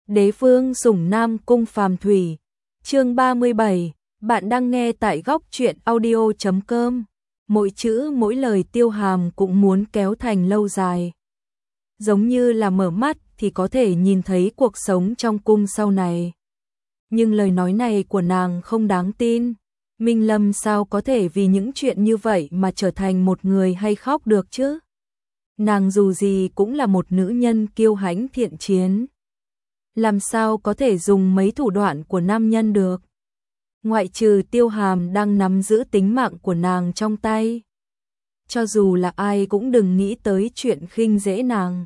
Đế vương sủng Nam Cung Phàm Thủy. Chương 37, bạn đang nghe tại góc truyện audio.com. Mỗi chữ mỗi lời Tiêu Hàm cũng muốn kéo thành lâu dài. Giống như là mở mắt thì có thể nhìn thấy cuộc sống trong cung sau này. Nhưng lời nói này của nàng không đáng tin. Minh Lâm sao có thể vì những chuyện như vậy mà trở thành một người hay khóc được chứ? Nàng dù gì cũng là một nữ nhân kiêu hãnh thiện chiến. Làm sao có thể dùng mấy thủ đoạn của nam nhân được? Ngoại trừ Tiêu Hàm đang nắm giữ tính mạng của nàng trong tay. Cho dù là ai cũng đừng nghĩ tới chuyện khinh dễ nàng.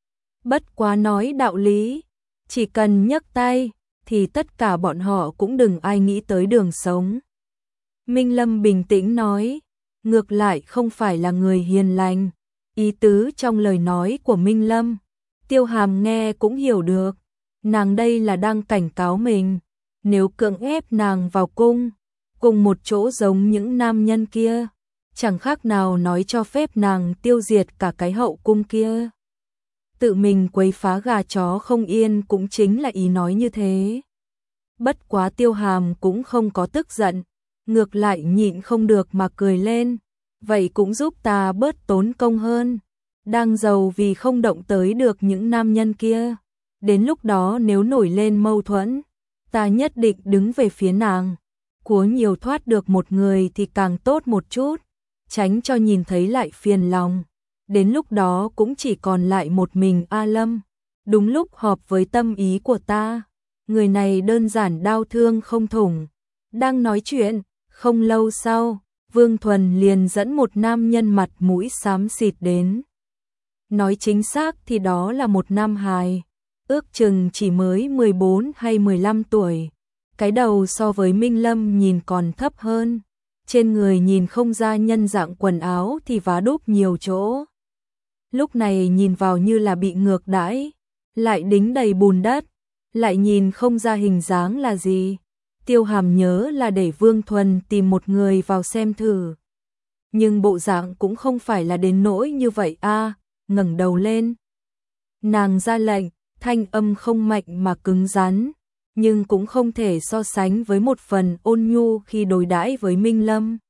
Bất quá nói đạo lý, chỉ cần nhấc tay thì tất cả bọn họ cũng đừng ai nghĩ tới đường sống. Minh Lâm bình tĩnh nói, ngược lại không phải là người hiền lành. Ý tứ trong lời nói của Minh Lâm, Tiêu Hàm nghe cũng hiểu được. Nàng đây là đang cảnh cáo mình, nếu cưỡng ép nàng vào cung, cùng một chỗ giống những nam nhân kia, chẳng khác nào nói cho phép nàng tiêu diệt cả cái hậu cung kia. Tự mình quấy phá gà chó không yên cũng chính là ý nói như thế. Bất quá Tiêu Hàm cũng không có tức giận, ngược lại nhịn không được mà cười lên, vậy cũng giúp ta bớt tốn công hơn. Đang giàu vì không động tới được những nam nhân kia. Đến lúc đó nếu nổi lên mâu thuẫn, ta nhất định đứng về phía nàng. Cố nhiều thoát được một người thì càng tốt một chút, tránh cho nhìn thấy lại phiền lòng. Đến lúc đó cũng chỉ còn lại một mình A Lâm. Đúng lúc hợp với tâm ý của ta. Người này đơn giản đau thương không thủng. Đang nói chuyện, không lâu sau, Vương Thuần liền dẫn một nam nhân mặt mũi xám xịt đến. Nói chính xác thì đó là một nam hài. Ước chừng chỉ mới 14 hay 15 tuổi. Cái đầu so với Minh Lâm nhìn còn thấp hơn. Trên người nhìn không ra nhân dạng, quần áo thì vá đúc nhiều chỗ. Lúc này nhìn vào như là bị ngược đãi, lại đính đầy bùn đất, lại nhìn không ra hình dáng là gì. Tiêu Hàm nhớ là để Vương Thuần tìm một người vào xem thử. Nhưng bộ dạng cũng không phải là đến nỗi như vậy a. Ngẩng đầu lên, nàng ra lệnh, thanh âm không mạnh mà cứng rắn, nhưng cũng không thể so sánh với một phần ôn nhu khi đối đãi với Minh Lâm.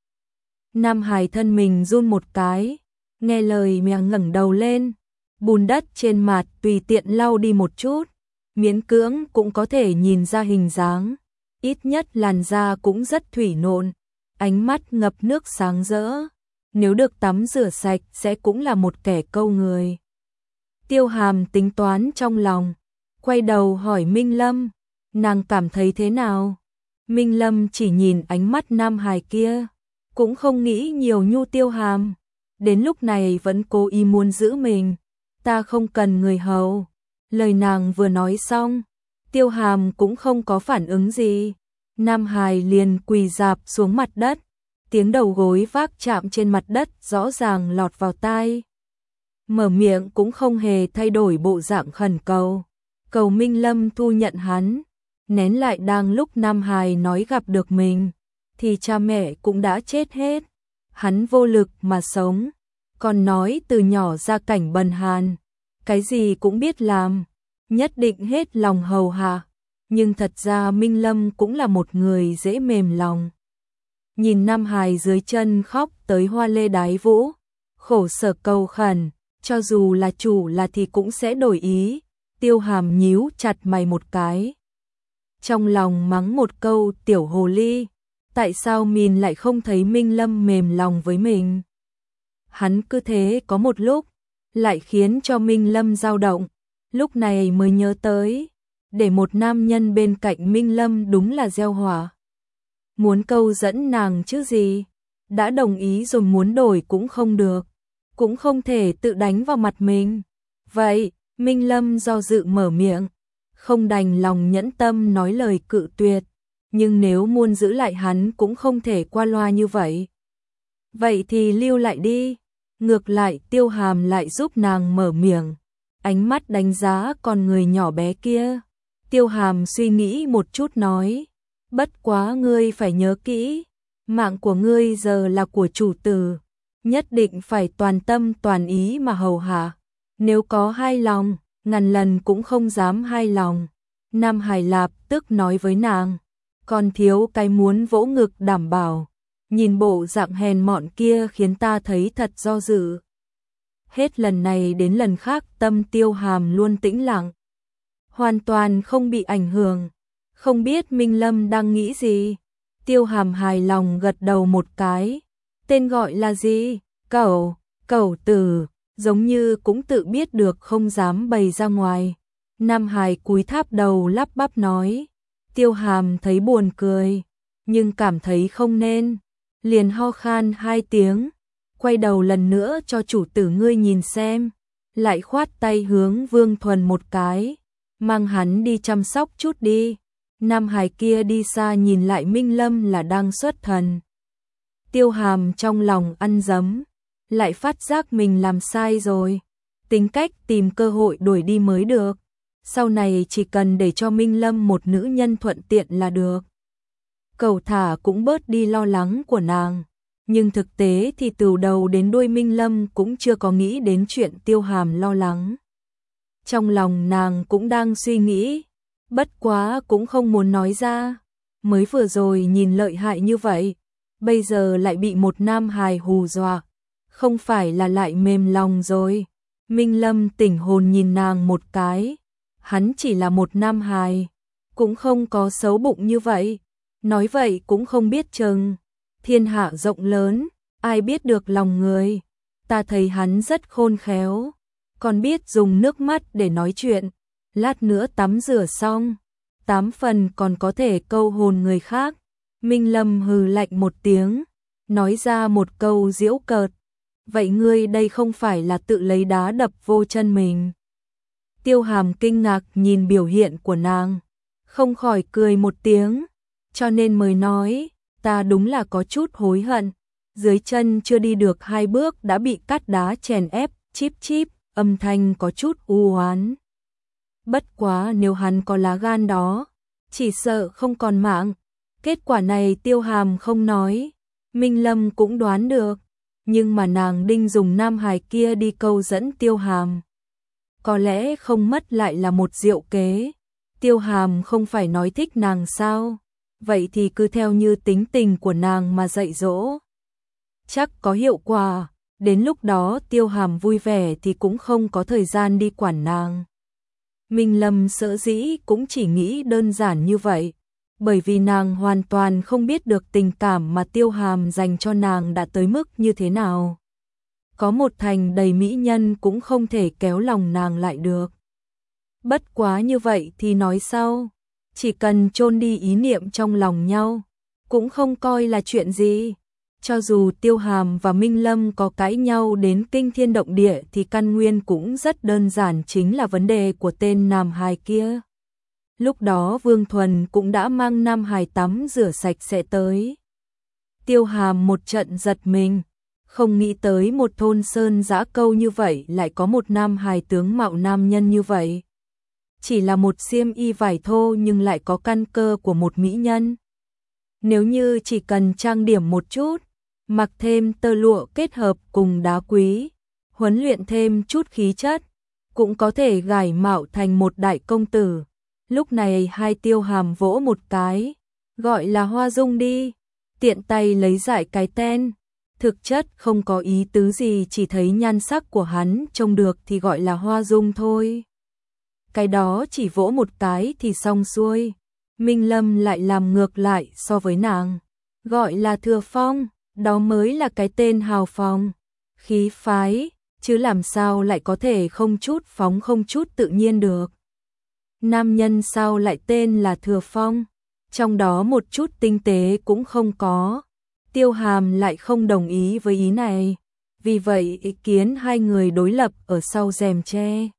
Nam hài thân mình run một cái, nghe lời mẹ ngẩng đầu lên, bùn đất trên mặt tùy tiện lau đi một chút, miễn cưỡng cũng có thể nhìn ra hình dáng, ít nhất làn da cũng rất thủy nộn, ánh mắt ngập nước sáng rỡ, nếu được tắm rửa sạch sẽ cũng là một kẻ câu người. Tiêu Hàm tính toán trong lòng, quay đầu hỏi Minh Lâm, nàng cảm thấy thế nào? Minh Lâm chỉ nhìn ánh mắt nam hài kia, cũng không nghĩ nhiều nhu. Tiêu Hàm đến lúc này vẫn cố ý muốn giữ mình, ta không cần người hầu. Lời nàng vừa nói xong, Tiêu Hàm cũng không có phản ứng gì, nam hài liền quỳ rạp xuống mặt đất, tiếng đầu gối vác chạm trên mặt đất rõ ràng lọt vào tai. Mở miệng cũng không hề thay đổi bộ dạng khẩn cầu, cầu Minh Lâm thu nhận hắn. Nén lại đang lúc nam hài nói gặp được mình, thì cha mẹ cũng đã chết hết. Hắn vô lực mà sống, còn nói từ nhỏ ra cảnh bần hàn, cái gì cũng biết làm, nhất định hết lòng hầu hạ. Nhưng thật ra Minh Lâm cũng là một người dễ mềm lòng. Nhìn nam hài dưới chân khóc tới hoa lê đái vũ, khổ sở cầu khẩn, cho dù là chủ là thì cũng sẽ đổi ý. Tiêu Hàm nhíu chặt mày một cái, trong lòng mắng một câu tiểu hồ ly, tại sao mình lại không thấy Minh Lâm mềm lòng với mình. Hắn cứ thế có một lúc, lại khiến cho Minh Lâm dao động, lúc này mới nhớ tới, để một nam nhân bên cạnh Minh Lâm đúng là gieo họa. Muốn câu dẫn nàng chứ gì, đã đồng ý rồi muốn đổi cũng không được, cũng không thể tự đánh vào mặt mình. Vậy, Minh Lâm do dự mở miệng, không đành lòng nhẫn tâm nói lời cự tuyệt, nhưng nếu muốn giữ lại hắn cũng không thể qua loa như vậy. Vậy thì lưu lại đi. Ngược lại Tiêu Hàm lại giúp nàng mở miệng, ánh mắt đánh giá con người nhỏ bé kia. Tiêu Hàm suy nghĩ một chút nói, bất quá ngươi phải nhớ kỹ, mạng của ngươi giờ là của chủ tử, nhất định phải toàn tâm toàn ý mà hầu hạ. Nếu có hai lòng, ngàn lần cũng không dám hai lòng. Nam Hải lập tức nói với nàng, còn thiếu cái muốn vỗ ngực đảm bảo, nhìn bộ dạng hèn mọn kia khiến ta thấy thật do dự. Hết lần này đến lần khác tâm Tiêu Hàm luôn tĩnh lặng, hoàn toàn không bị ảnh hưởng, không biết Minh Lâm đang nghĩ gì. Tiêu Hàm hài lòng gật đầu một cái. Tên gọi là gì? Cẩu Tử, giống như cũng tự biết được không dám bày ra ngoài. Nam Hải cúi tháp đầu lắp bắp nói. Tiêu Hàm thấy buồn cười, nhưng cảm thấy không nên, liền ho khan 2 tiếng, quay đầu lần nữa cho chủ tử ngươi nhìn xem, lại khoát tay hướng Vương Thuần một cái, mang hắn đi chăm sóc chút đi. Nam Hải kia đi xa nhìn lại Minh Lâm là đang xuất thần. Tiêu Hàm trong lòng ăn dấm, lại phát giác mình làm sai rồi, tính cách tìm cơ hội đuổi đi mới được. Sau này chỉ cần để cho Minh Lâm một nữ nhân thuận tiện là được. Cẩu Thả cũng bớt đi lo lắng của nàng, nhưng thực tế thì từ đầu đến đuôi Minh Lâm cũng chưa có nghĩ đến chuyện Tiêu Hàm lo lắng. Trong lòng nàng cũng đang suy nghĩ, bất quá cũng không muốn nói ra. Mới vừa rồi nhìn lợi hại như vậy, bây giờ lại bị một nam hài hù dọa, không phải là lại mềm lòng rồi. Minh Lâm tỉnh hồn nhìn nàng một cái, hắn chỉ là một nam hài, cũng không có xấu bụng như vậy. Nói vậy cũng không biết chừng, thiên hạ rộng lớn, ai biết được lòng người. Ta thấy hắn rất khôn khéo, còn biết dùng nước mắt để nói chuyện. Lát nữa tắm rửa xong, 8 phần còn có thể câu hồn người khác. Minh Lâm hừ lạnh một tiếng, nói ra một câu giễu cợt. Vậy ngươi đây không phải là tự lấy đá đập vô chân mình? Tiêu Hàm kinh ngạc nhìn biểu hiện của nàng, không khỏi cười một tiếng, cho nên mới nói, ta đúng là có chút hối hận. Dưới chân chưa đi được 2 bước đã bị cát đá chèn ép, chíp chíp, âm thanh có chút u oán. Bất quá nếu hắn có lá gan đó, chỉ sợ không còn mạng. Kết quả này Tiêu Hàm không nói, Minh Lâm cũng đoán được, nhưng mà nàng định dùng nam hài kia đi câu dẫn Tiêu Hàm. Có lẽ không mất lại là một diệu kế. Tiêu Hàm không phải nói thích nàng sao? Vậy thì cứ theo như tính tình của nàng mà dạy dỗ, chắc có hiệu quả. Đến lúc đó Tiêu Hàm vui vẻ thì cũng không có thời gian đi quản nàng. Minh Lâm sợ dĩ cũng chỉ nghĩ đơn giản như vậy, bởi vì nàng hoàn toàn không biết được tình cảm mà Tiêu Hàm dành cho nàng đã tới mức như thế nào. Có một thành đầy mỹ nhân cũng không thể kéo lòng nàng lại được. Bất quá như vậy thì nói sau, chỉ cần chôn đi ý niệm trong lòng nhau, cũng không coi là chuyện gì. Cho dù Tiêu Hàm và Minh Lâm có cãi nhau đến kinh thiên động địa thì căn nguyên cũng rất đơn giản, chính là vấn đề của tên nam hài kia. Lúc đó Vương Thuần cũng đã mang nam hài tắm rửa sạch sẽ tới. Tiêu Hàm một trận giật mình, không nghĩ tới một thôn sơn dã câu như vậy lại có một nam hài tướng mạo nam nhân như vậy. Chỉ là một xiêm y vải thô nhưng lại có căn cơ của một mỹ nhân. Nếu như chỉ cần trang điểm một chút, mặc thêm tơ lụa kết hợp cùng đá quý, huấn luyện thêm chút khí chất, cũng có thể gải mạo thành một đại công tử. Lúc này hai Tiêu Hàm vỗ một cái, gọi là Hoa Dung đi, tiện tay lấy giải cái tên. Thực chất không có ý tứ gì, chỉ thấy nhan sắc của hắn trông được thì gọi là Hoa Dung thôi. Cái đó chỉ vỗ một cái thì xong xuôi. Minh Lâm lại làm ngược lại so với nàng, gọi là Thừa Phong, đó mới là cái tên hào phóng, khí phái, chứ làm sao lại có thể không chút phóng không chút tự nhiên được. Nam nhân sao lại tên là Thừa Phong, trong đó một chút tinh tế cũng không có. Tiêu Hàm lại không đồng ý với ý này, vì vậy ý kiến hai người đối lập ở sau rèm tre.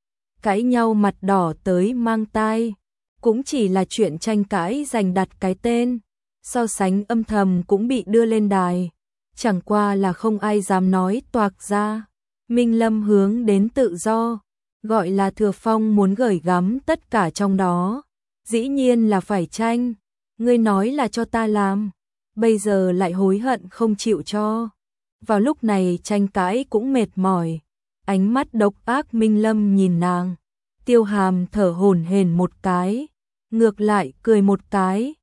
Cãi nhau mặt đỏ tới mang tai, cũng chỉ là chuyện tranh cãi giành đặt cái tên, so sánh âm thầm cũng bị đưa lên đài, chẳng qua là không ai dám nói toạc ra. Minh Lâm hướng đến tự do, gọi là Thừa Phong muốn gửi gắm tất cả trong đó, dĩ nhiên là phải tranh, ngươi nói là cho ta làm, bây giờ lại hối hận không chịu cho. Vào lúc này tranh cãi cũng mệt mỏi, ánh mắt độc ác Minh Lâm nhìn nàng, Tiêu Hàm thở hổn hển một cái, ngược lại cười một cái.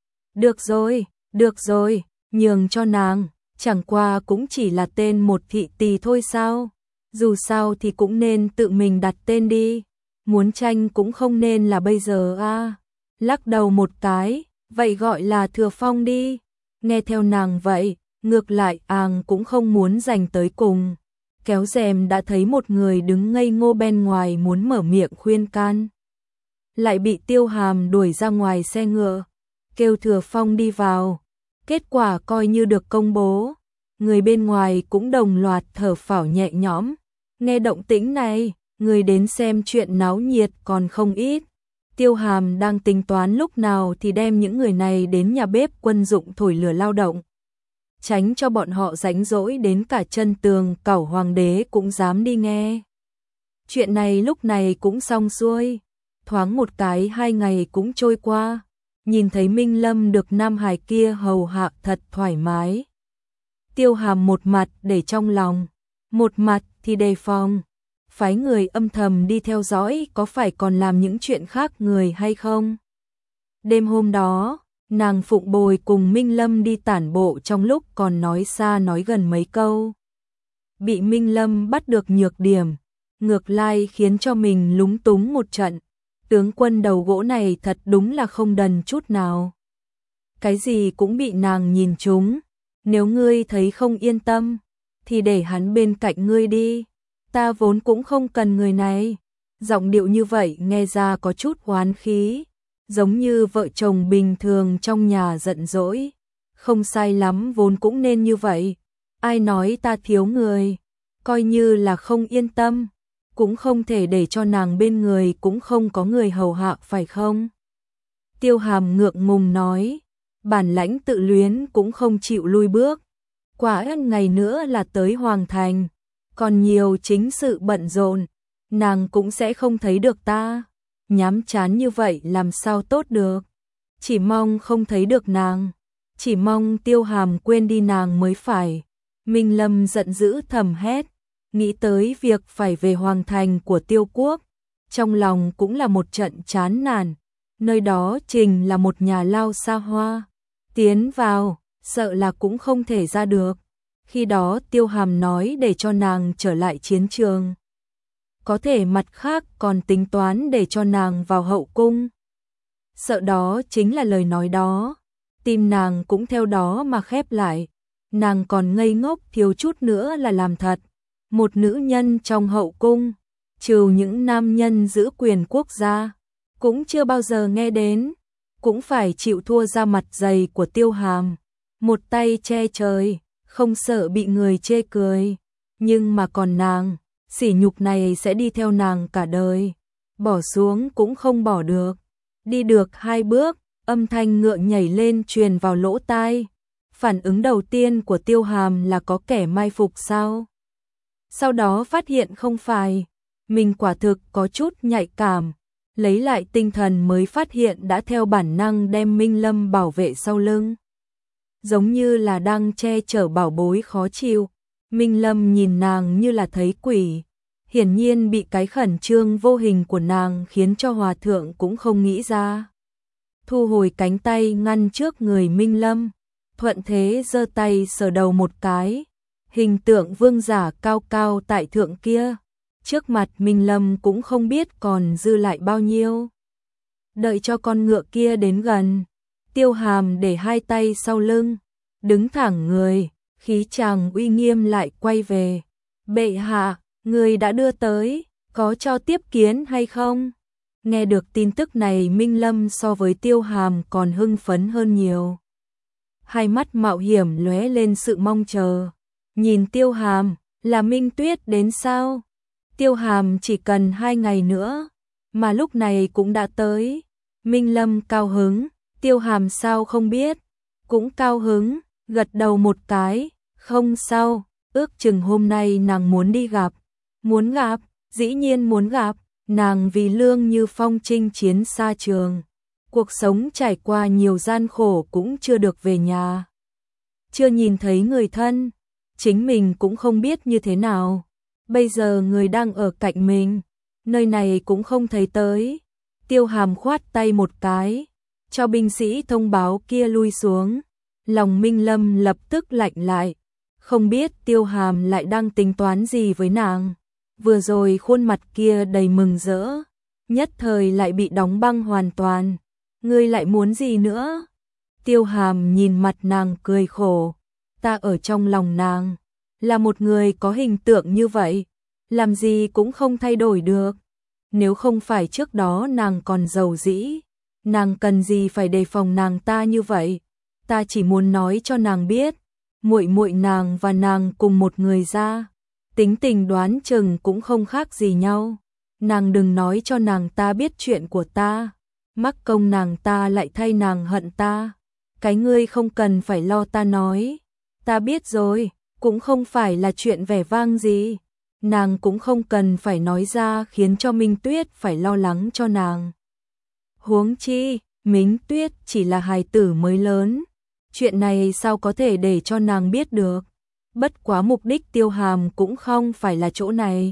Được rồi, nhường cho nàng, chẳng qua cũng chỉ là tên một thị tỳ thôi sao? Dù sao thì cũng nên tự mình đặt tên đi, muốn tranh cũng không nên là bây giờ a. Lắc đầu một cái, vậy gọi là Thừa Phong đi. Nghe theo nàng vậy, ngược lại cũng không muốn giành tới cùng. Kéo rèm đã thấy một người đứng ngây ngô bên ngoài muốn mở miệng khuyên can. Lại bị Tiêu Hàm đuổi ra ngoài xe ngựa, kêu Thừa Phong đi vào. Kết quả coi như được công bố, người bên ngoài cũng đồng loạt thở phào nhẹ nhõm. Nghe động tĩnh này, người đến xem chuyện náo nhiệt còn không ít. Tiêu Hàm đang tính toán lúc nào thì đem những người này đến nhà bếp quân dụng thổi lửa lao động, tránh cho bọn họ rảnh rỗi đến cả chân tường cẩu hoàng đế cũng dám đi nghe. Chuyện này lúc này cũng xong xuôi, thoáng một cái 2 ngày cũng trôi qua, nhìn thấy Minh Lâm được Nam Hải kia hầu hạ thật thoải mái. Tiêu Hàm một mặt để trong lòng, một mặt thì đề phòng, phái người âm thầm đi theo dõi có phải còn làm những chuyện khác người hay không. Đêm hôm đó, nàng Phụng Bồi cùng Minh Lâm đi tản bộ trong lúc còn nói xa nói gần mấy câu. Bị Minh Lâm bắt được nhược điểm, ngược lại khiến cho mình lúng túng một trận. Tướng quân đầu gỗ này thật đúng là không đần chút nào. Cái gì cũng bị nàng nhìn trúng, nếu ngươi thấy không yên tâm, thì để hắn bên cạnh ngươi đi. Ta vốn cũng không cần người này. Giọng điệu như vậy nghe ra có chút oán khí, giống như vợ chồng bình thường trong nhà giận dỗi. Không sai lắm, vốn cũng nên như vậy. Ai nói ta thiếu người, coi như là không yên tâm, cũng không thể để cho nàng bên người cũng không có người hầu hạ phải không? Tiêu Hàm ngượng ngùng nói, bản lãnh tự luyến cũng không chịu lui bước. Quả ngày nữa là tới Hoàng Thành, còn nhiều chính sự bận rộn, nàng cũng sẽ không thấy được ta. Nhám chán như vậy làm sao tốt được. Chỉ mong không thấy được nàng, chỉ mong Tiêu Hàm quên đi nàng mới phải. Minh Lâm giận dữ thầm hét, nghĩ tới việc phải về Hoàng Thành của Tiêu Quốc, trong lòng cũng là một trận chán nản. Nơi đó trình là một nhà lao xa hoa, tiến vào, sợ là cũng không thể ra được. Khi đó Tiêu Hàm nói để cho nàng trở lại chiến trường, có thể mặt khác còn tính toán để cho nàng vào hậu cung. Sợ đó chính là lời nói đó, tim nàng cũng theo đó mà khép lại. Nàng còn ngây ngốc thiếu chút nữa là làm thật. Một nữ nhân trong hậu cung, trừ những nam nhân giữ quyền quốc gia, cũng chưa bao giờ nghe đến, cũng phải chịu thua ra mặt dày của Tiêu Hàm. Một tay che trời, không sợ bị người chê cười. Nhưng mà còn nàng, sỉ nhục này sẽ đi theo nàng cả đời, bỏ xuống cũng không bỏ được. Đi được 2 bước, âm thanh ngựa nhảy lên truyền vào lỗ tai. Phản ứng đầu tiên của Tiêu Hàm là có kẻ mai phục sao? Sau đó phát hiện không phải, mình quả thực có chút nhạy cảm, lấy lại tinh thần mới phát hiện đã theo bản năng đem Minh Lâm bảo vệ sau lưng. Giống như là đang che chở bảo bối khó chịu. Minh Lâm nhìn nàng như là thấy quỷ, hiển nhiên bị cái khẩn trương vô hình của nàng khiến cho hòa thượng cũng không nghĩ ra. Thu hồi cánh tay ngăn trước người Minh Lâm, thuận thế giơ tay sờ đầu một cái, hình tượng vương giả cao cao tại thượng kia, trước mặt Minh Lâm cũng không biết còn dư lại bao nhiêu. Đợi cho con ngựa kia đến gần, Tiêu Hàm để 2 tay sau lưng, đứng thẳng người, khí chàng uy nghiêm lại quay về. Bệ hạ, người đã đưa tới, có cho tiếp kiến hay không? Nghe được tin tức này Minh Lâm so với Tiêu Hàm còn hưng phấn hơn nhiều. Hai mắt mạo hiểm lóe lên sự mong chờ. Nhìn Tiêu Hàm, là Minh Tuyết đến sao? Tiêu Hàm chỉ cần 2 ngày nữa, mà lúc này cũng đã tới. Minh Lâm cao hứng, Tiêu Hàm sao không biết, cũng cao hứng, gật đầu một cái, không sao, ước chừng hôm nay nàng muốn đi gặp. Muốn gặp, dĩ nhiên muốn gặp, nàng vì Lương Như Phong chinh chiến xa trường. Cuộc sống trải qua nhiều gian khổ cũng chưa được về nhà. Chưa nhìn thấy người thân, chính mình cũng không biết như thế nào. Bây giờ người đang ở cạnh mình, nơi này cũng không thấy tới. Tiêu Hàm khoát tay một cái, cho binh sĩ thông báo kia lui xuống. Lòng Minh Lâm lập tức lạnh lại, không biết Tiêu Hàm lại đang tính toán gì với nàng. Vừa rồi khuôn mặt kia đầy mừng rỡ, nhất thời lại bị đóng băng hoàn toàn. Ngươi lại muốn gì nữa? Tiêu Hàm nhìn mặt nàng cười khổ, ta ở trong lòng nàng là một người có hình tượng như vậy, làm gì cũng không thay đổi được. Nếu không phải trước đó nàng còn giàu dĩ, nàng cần gì phải đề phòng nàng ta như vậy. Ta chỉ muốn nói cho nàng biết, muội muội nàng và nàng cùng một người ra, tính tình đoán chừng cũng không khác gì nhau. Nàng đừng nói cho nàng ta biết chuyện của ta, mắc công nàng ta lại thay nàng hận ta. Cái ngươi không cần phải lo ta nói, ta biết rồi, cũng không phải là chuyện vẻ vang gì. Nàng cũng không cần phải nói ra khiến cho Minh Tuyết phải lo lắng cho nàng. Huống chi, Minh Tuyết chỉ là hài tử mới lớn, chuyện này sao có thể để cho nàng biết được. Bất quá mục đích Tiêu Hàm cũng không phải là chỗ này.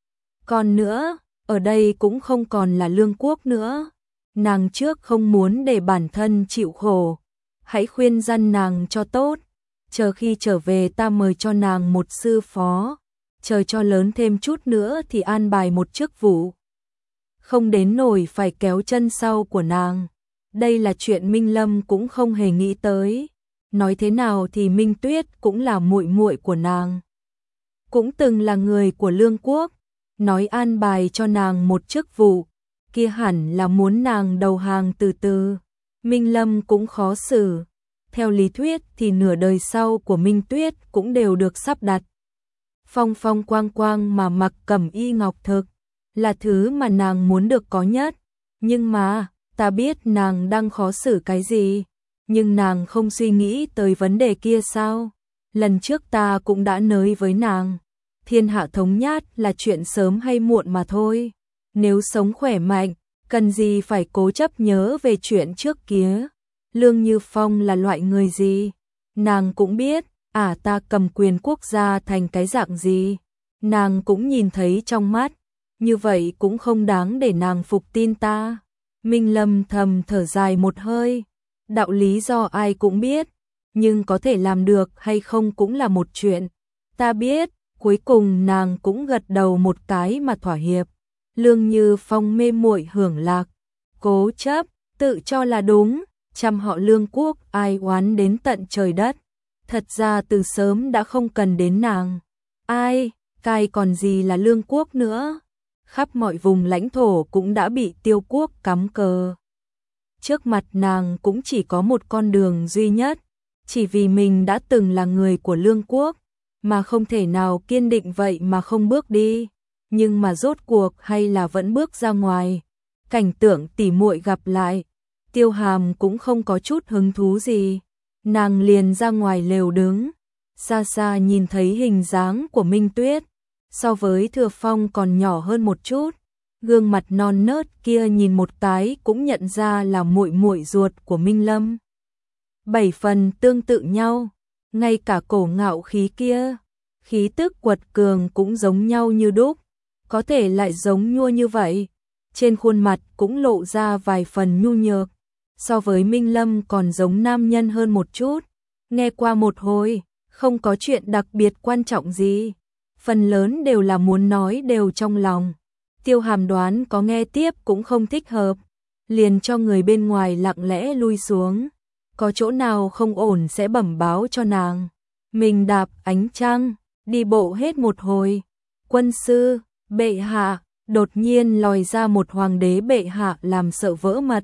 Còn nữa, ở đây cũng không còn là Lương Quốc nữa. Nàng trước không muốn để bản thân chịu khổ, hãy khuyên răn nàng cho tốt. Chờ khi trở về ta mời cho nàng một sư phó, chờ cho lớn thêm chút nữa thì an bài một chức vụ. Không đến nổi phải kéo chân sau của nàng. Đây là chuyện Minh Lâm cũng không hề nghĩ tới. Nói thế nào thì Minh Tuyết cũng là muội muội của nàng, cũng từng là người của Lương Quốc. Nói an bài cho nàng một chức vụ, kia hẳn là muốn nàng đầu hàng từ từ. Minh Lâm cũng khó xử. Theo lý thuyết thì nửa đời sau của Minh Tuyết cũng đều được sắp đặt. Phong phong quang quang mà mặc cẩm y ngọc thực, là thứ mà nàng muốn được có nhất. Nhưng mà, ta biết nàng đang khó xử cái gì, nhưng nàng không suy nghĩ tới vấn đề kia sao? Lần trước ta cũng đã nói với nàng, thiên hạ thống nhất là chuyện sớm hay muộn mà thôi. Nếu sống khỏe mạnh, cần gì phải cố chấp nhớ về chuyện trước kia. Lương Như Phong là loại người gì? Nàng cũng biết, ta cầm quyền quốc gia thành cái dạng gì? Nàng cũng nhìn thấy trong mắt, như vậy cũng không đáng để nàng phục tin ta. Minh Lâm thầm thở dài một hơi, đạo lý do ai cũng biết, nhưng có thể làm được hay không cũng là một chuyện. Ta biết, cuối cùng nàng cũng gật đầu một cái mà thỏa hiệp. Lương Như Phong mê muội hưởng lạc, cố chấp, tự cho là đúng, trăm họ Lương Quốc ai oán đến tận trời đất. Thật ra từ sớm đã không cần đến nàng. Ai, cai còn gì là Lương Quốc nữa. Khắp mọi vùng lãnh thổ cũng đã bị Tiêu Quốc cắm cờ. Trước mặt nàng cũng chỉ có một con đường duy nhất, chỉ vì mình đã từng là người của Lương Quốc, mà không thể nào kiên định vậy mà không bước đi. Nhưng mà rốt cuộc hay là vẫn bước ra ngoài. Cảnh tượng tỉ muội gặp lại, Tiêu Hàm cũng không có chút hứng thú gì. Nàng liền ra ngoài lều đứng, xa xa nhìn thấy hình dáng của Minh Tuyết, so với Thừa Phong còn nhỏ hơn một chút. Gương mặt non nớt kia nhìn một cái cũng nhận ra là muội muội ruột của Minh Lâm. 7 phần tương tự nhau, ngay cả cổ ngạo khí kia, khí tức quật cường cũng giống nhau như đúc, có thể lại giống nhua như vậy. Trên khuôn mặt cũng lộ ra vài phần nhu nhược, so với Minh Lâm còn giống nam nhân hơn một chút. Nghe qua một hồi, không có chuyện đặc biệt quan trọng gì, phần lớn đều là muốn nói đều trong lòng. Tiêu Hàm đoán có nghe tiếp cũng không thích hợp, liền cho người bên ngoài lặng lẽ lui xuống, có chỗ nào không ổn sẽ bẩm báo cho nàng. Mình đạp ánh trăng, đi bộ hết một hồi. Quân sư, bệ hạ, đột nhiên lòi ra một hoàng đế bệ hạ làm sợ vỡ mật.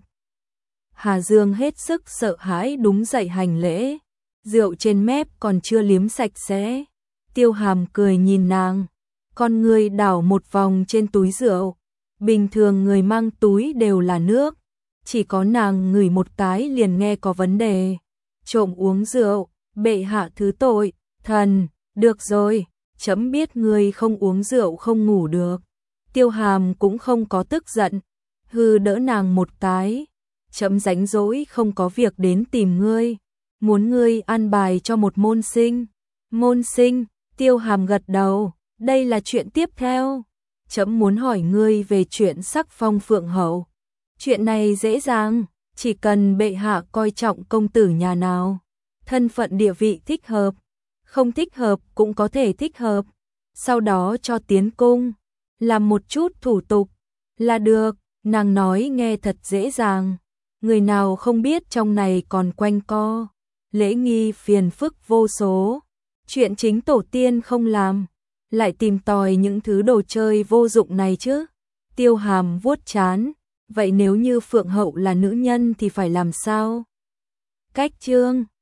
Hà Dương hết sức sợ hãi đúng dậy hành lễ, rượu trên mép còn chưa liếm sạch sẽ. Tiêu Hàm cười nhìn nàng, con người đảo một vòng trên túi rượu. Bình thường người mang túi đều là nước, chỉ có nàng ngửi một cái liền nghe có vấn đề. Trộm uống rượu, bệ hạ thứ tội. Thần, được rồi, chấm biết ngươi không uống rượu không ngủ được. Tiêu Hàm cũng không có tức giận, hư đỡ nàng một cái. Chấm rảnh rỗi không có việc đến tìm ngươi, muốn ngươi an bài cho một môn sinh. Môn sinh? Tiêu Hàm gật đầu, đây là chuyện tiếp theo. trẫm muốn hỏi ngươi về chuyện sắc phong Phượng hậu. Chuyện này dễ dàng, chỉ cần bệ hạ coi trọng công tử nhà nào, thân phận địa vị thích hợp, không thích hợp cũng có thể thích hợp, sau đó cho tiến cung, làm một chút thủ tục là được. Nàng nói nghe thật dễ dàng, người nào không biết trong này còn quanh co, lễ nghi phiền phức vô số, chuyện chính tổ tiên không làm, lại tìm tòi những thứ đồ chơi vô dụng này chứ. Tiêu Hàm vuốt trán, vậy nếu như Phượng hậu là nữ nhân thì phải làm sao? Cách chương